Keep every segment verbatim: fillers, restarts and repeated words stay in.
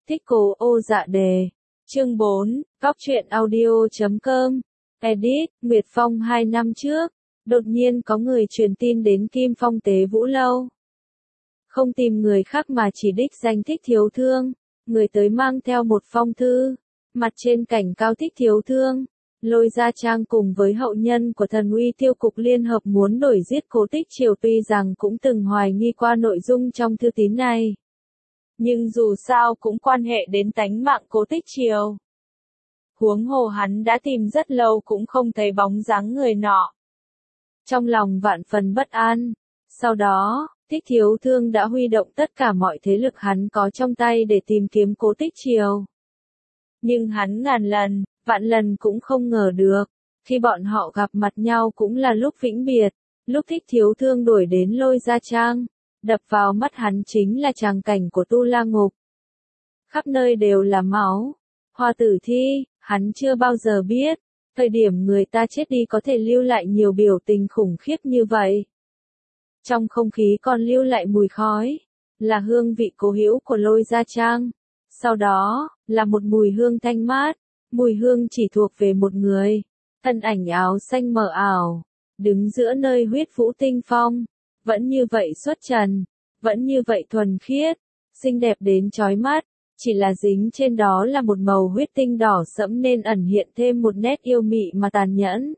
Thích Cố Ô Dạ Đề. Chương bốn, Góc truyện audio chấm com. Edit, Nguyệt Phong hai năm trước, đột nhiên có người truyền tin đến Kim Phong Tế Vũ Lâu. Không tìm người khác mà chỉ đích danh Thích Thiếu Thương, người tới mang theo một phong thư, mặt trên cảnh cáo Thích Thiếu Thương, Lôi Gia Trang cùng với hậu nhân của Thần Uy Tiêu Cục liên hợp muốn đuổi giết Cố Tích Triều, tuy rằng cũng từng hoài nghi qua nội dung trong thư tín này. Nhưng dù sao cũng quan hệ đến tánh mạng Cố Tích Triều. Huống hồ hắn đã tìm rất lâu cũng không thấy bóng dáng người nọ. Trong lòng vạn phần bất an, sau đó, Thích Thiếu Thương đã huy động tất cả mọi thế lực hắn có trong tay để tìm kiếm Cố Tích Triều. Nhưng hắn ngàn lần, vạn lần cũng không ngờ được, khi bọn họ gặp mặt nhau cũng là lúc vĩnh biệt, lúc Thích Thiếu Thương đuổi đến Lôi Gia Trang, đập vào mắt hắn chính là tràng cảnh của Tu La Ngục. Khắp nơi đều là máu, hoa tử thi, hắn chưa bao giờ biết, thời điểm người ta chết đi có thể lưu lại nhiều biểu tình khủng khiếp như vậy. Trong không khí còn lưu lại mùi khói, là hương vị cố hữu của Lôi Gia Trang. Sau đó, là một mùi hương thanh mát, mùi hương chỉ thuộc về một người, thân ảnh áo xanh mờ ảo, đứng giữa nơi huyết vũ tinh phong, vẫn như vậy xuất trần, vẫn như vậy thuần khiết, xinh đẹp đến chói mắt, chỉ là dính trên đó là một màu huyết tinh đỏ sẫm nên ẩn hiện thêm một nét yêu mị mà tàn nhẫn.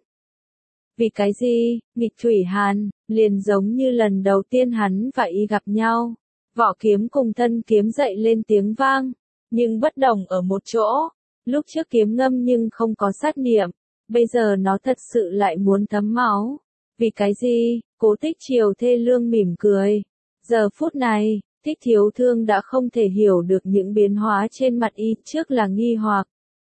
Vì cái gì, nghịch thủy hàn, liền giống như lần đầu tiên hắn và y gặp nhau, vỏ kiếm cùng thân kiếm dậy lên tiếng vang, nhưng bất đồng ở một chỗ, lúc trước kiếm ngâm nhưng không có sát niệm, bây giờ nó thật sự lại muốn thấm máu. Vì cái gì, Cố Tích Triều thê lương mỉm cười. Giờ phút này, Thích Thiếu Thương đã không thể hiểu được những biến hóa trên mặt y, trước là nghi hoặc,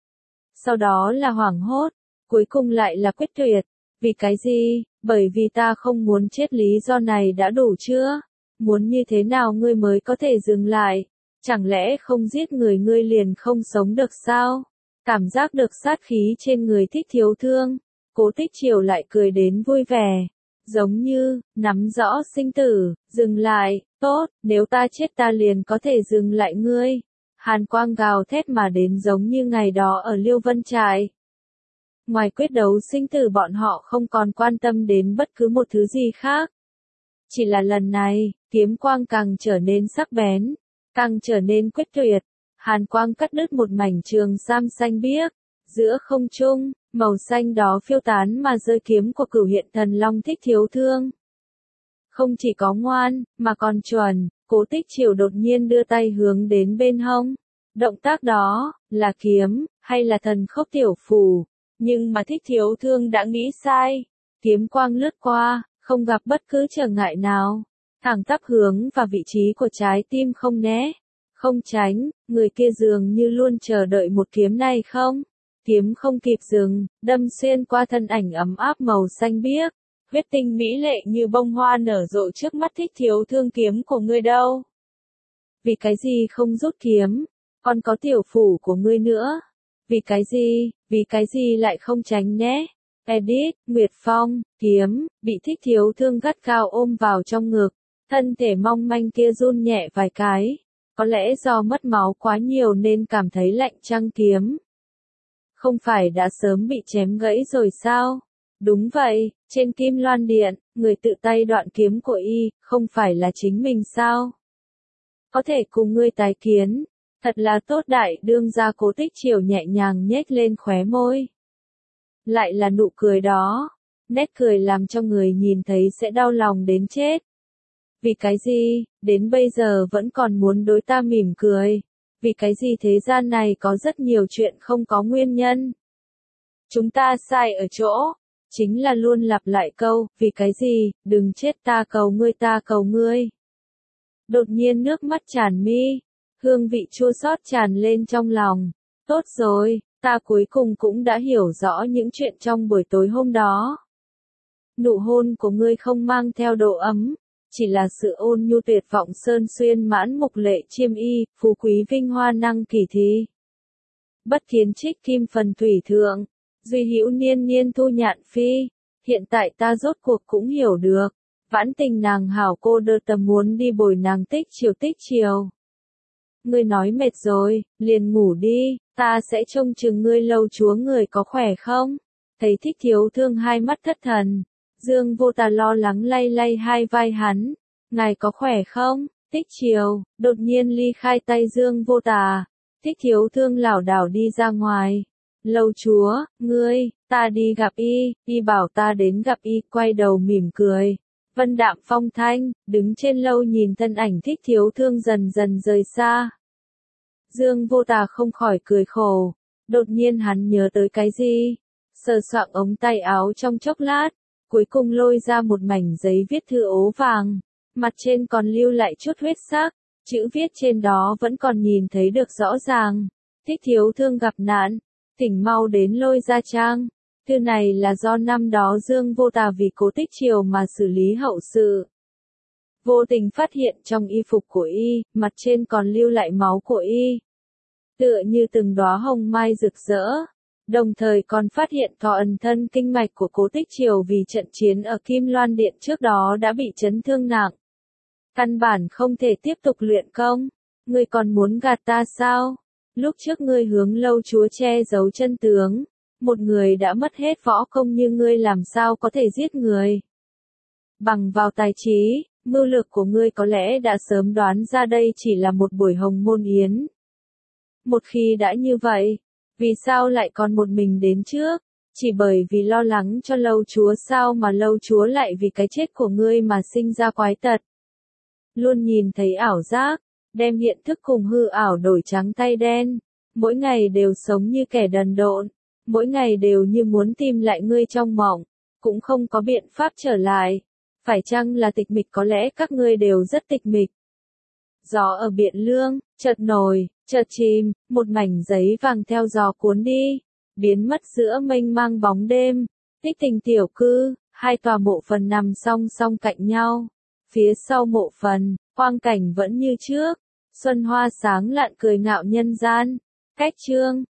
sau đó là hoảng hốt, cuối cùng lại là quyết tuyệt. Vì cái gì? Bởi vì ta không muốn chết, lý do này đã đủ chưa? Muốn như thế nào ngươi mới có thể dừng lại? Chẳng lẽ không giết người ngươi liền không sống được sao? Cảm giác được sát khí trên người Thích Thiếu Thương, Cố Tích Triều lại cười đến vui vẻ, giống như nắm rõ sinh tử, dừng lại, tốt, nếu ta chết ta liền có thể dừng lại ngươi. Hàn quang gào thét mà đến giống như ngày đó ở Liêu Vân Trại. Ngoài quyết đấu sinh tử bọn họ không còn quan tâm đến bất cứ một thứ gì khác. Chỉ là lần này, kiếm quang càng trở nên sắc bén, càng trở nên quyết tuyệt. Hàn quang cắt đứt một mảnh trường sam xanh biếc, giữa không trung, màu xanh đó phiêu tán mà rơi kiếm của Cửu Hiện Thần Long Thích Thiếu Thương. Không chỉ có ngoan, mà còn chuẩn, Cố Tích Triều đột nhiên đưa tay hướng đến bên hông. Động tác đó, là kiếm, hay là thần khốc tiểu phù? Nhưng mà Thích Thiếu Thương đã nghĩ sai. Kiếm quang lướt qua, không gặp bất cứ trở ngại nào, thẳng tắp hướng vào vị trí của trái tim, không né, không tránh, người kia dường như luôn chờ đợi một kiếm này không? Kiếm không kịp dừng, đâm xuyên qua thân ảnh ấm áp màu xanh biếc, huyết tinh mỹ lệ như bông hoa nở rộ trước mắt Thích Thiếu Thương. Kiếm của ngươi đâu? Vì cái gì không rút kiếm? Còn có tiểu phủ của ngươi nữa. Vì cái gì, vì cái gì lại không tránh né? Edit, Nguyệt Phong, kiếm, bị Thích Thiếu Thương gắt gao ôm vào trong ngực, thân thể mong manh kia run nhẹ vài cái, có lẽ do mất máu quá nhiều nên cảm thấy lạnh chăng kiếm? Không phải đã sớm bị chém gãy rồi sao? Đúng vậy, trên Kim Loan Điện, người tự tay đoạn kiếm của y, không phải là chính mình sao? Có thể cùng ngươi tái kiến. Thật là tốt. Đại đương gia Cố Tích Triều nhẹ nhàng nhếch lên khóe môi. Lại là nụ cười đó, nét cười làm cho người nhìn thấy sẽ đau lòng đến chết. Vì cái gì, đến bây giờ vẫn còn muốn đối ta mỉm cười? Vì cái gì thế gian này có rất nhiều chuyện không có nguyên nhân? Chúng ta sai ở chỗ, chính là luôn lặp lại câu, vì cái gì, đừng chết, ta cầu ngươi, ta cầu ngươi. Đột nhiên nước mắt tràn mi. Hương vị chua xót tràn lên trong lòng. Tốt rồi, ta cuối cùng cũng đã hiểu rõ những chuyện trong buổi tối hôm đó. Nụ hôn của ngươi không mang theo độ ấm, chỉ là sự ôn nhu tuyệt vọng sơn xuyên mãn mục lệ chiêm y, phú quý vinh hoa năng kỳ thi. Bất kiến trích kim phần thủy thượng, duy hữu niên niên thu nhạn phi. Hiện tại ta rốt cuộc cũng hiểu được, vãn tình nàng hảo cô đơ tầm muốn đi bồi nàng Tích Triều Tích Triều. ngươi nói mệt rồi, liền ngủ đi, ta sẽ trông chừng ngươi Lâu Chúa người có khỏe không? Thấy Thích Thiếu Thương hai mắt thất thần, Dương Vô Tà lo lắng lay lay hai vai hắn, ngài có khỏe không? Thích Triều, đột nhiên ly khai tay Dương Vô Tà, Thích Thiếu Thương lảo đảo đi ra ngoài. Lâu Chúa, ngươi, ta đi gặp y, y bảo ta đến gặp y, quay đầu mỉm cười. Vân đạm phong thanh, đứng trên lâu nhìn thân ảnh Thích Thiếu Thương dần dần rời xa. Dương Vô Tà không khỏi cười khổ, đột nhiên hắn nhớ tới cái gì, sờ soạng ống tay áo trong chốc lát, cuối cùng lôi ra một mảnh giấy viết thư ố vàng, mặt trên còn lưu lại chút huyết sắc, chữ viết trên đó vẫn còn nhìn thấy được rõ ràng. Thích Thiếu Thương gặp nạn, thỉnh mau đến Lôi Gia Trang. Thư này là do năm đó Dương Vô Tà vì Cố Tích Triều mà xử lý hậu sự. Vô tình phát hiện trong y phục của y, mặt trên còn lưu lại máu của y. Tựa như từng đóa hồng mai rực rỡ. Đồng thời còn phát hiện có ẩn thân kinh mạch của Cố Tích Triều vì trận chiến ở Kim Loan Điện trước đó đã bị chấn thương nặng. Căn bản không thể tiếp tục luyện công. Ngươi còn muốn gạt ta sao? Lúc trước ngươi hướng Lâu Chúa che giấu chân tướng. Một người đã mất hết võ công như ngươi làm sao có thể giết người. Bằng vào tài trí, mưu lược của ngươi có lẽ đã sớm đoán ra đây chỉ là một buổi hồng môn yến. Một khi đã như vậy, vì sao lại còn một mình đến trước? Chỉ bởi vì lo lắng cho Lâu Chúa sao mà Lâu Chúa lại vì cái chết của ngươi mà sinh ra quái tật. Luôn nhìn thấy ảo giác, đem hiện thức cùng hư ảo đổi trắng tay đen, mỗi ngày đều sống như kẻ đần độn, mỗi ngày đều như muốn tìm lại ngươi trong mộng, cũng không có biện pháp trở lại. Phải chăng là tịch mịch? Có lẽ các ngươi đều rất tịch mịch. Gió ở Biện Lương, chợt nổi, chợt chìm, một mảnh giấy vàng theo gió cuốn đi, biến mất giữa mênh mang bóng đêm. Tích Tình tiểu cư, hai tòa mộ phần nằm song song cạnh nhau. Phía sau mộ phần, quang cảnh vẫn như trước, xuân hoa sáng lạn cười ngạo nhân gian. Cách chương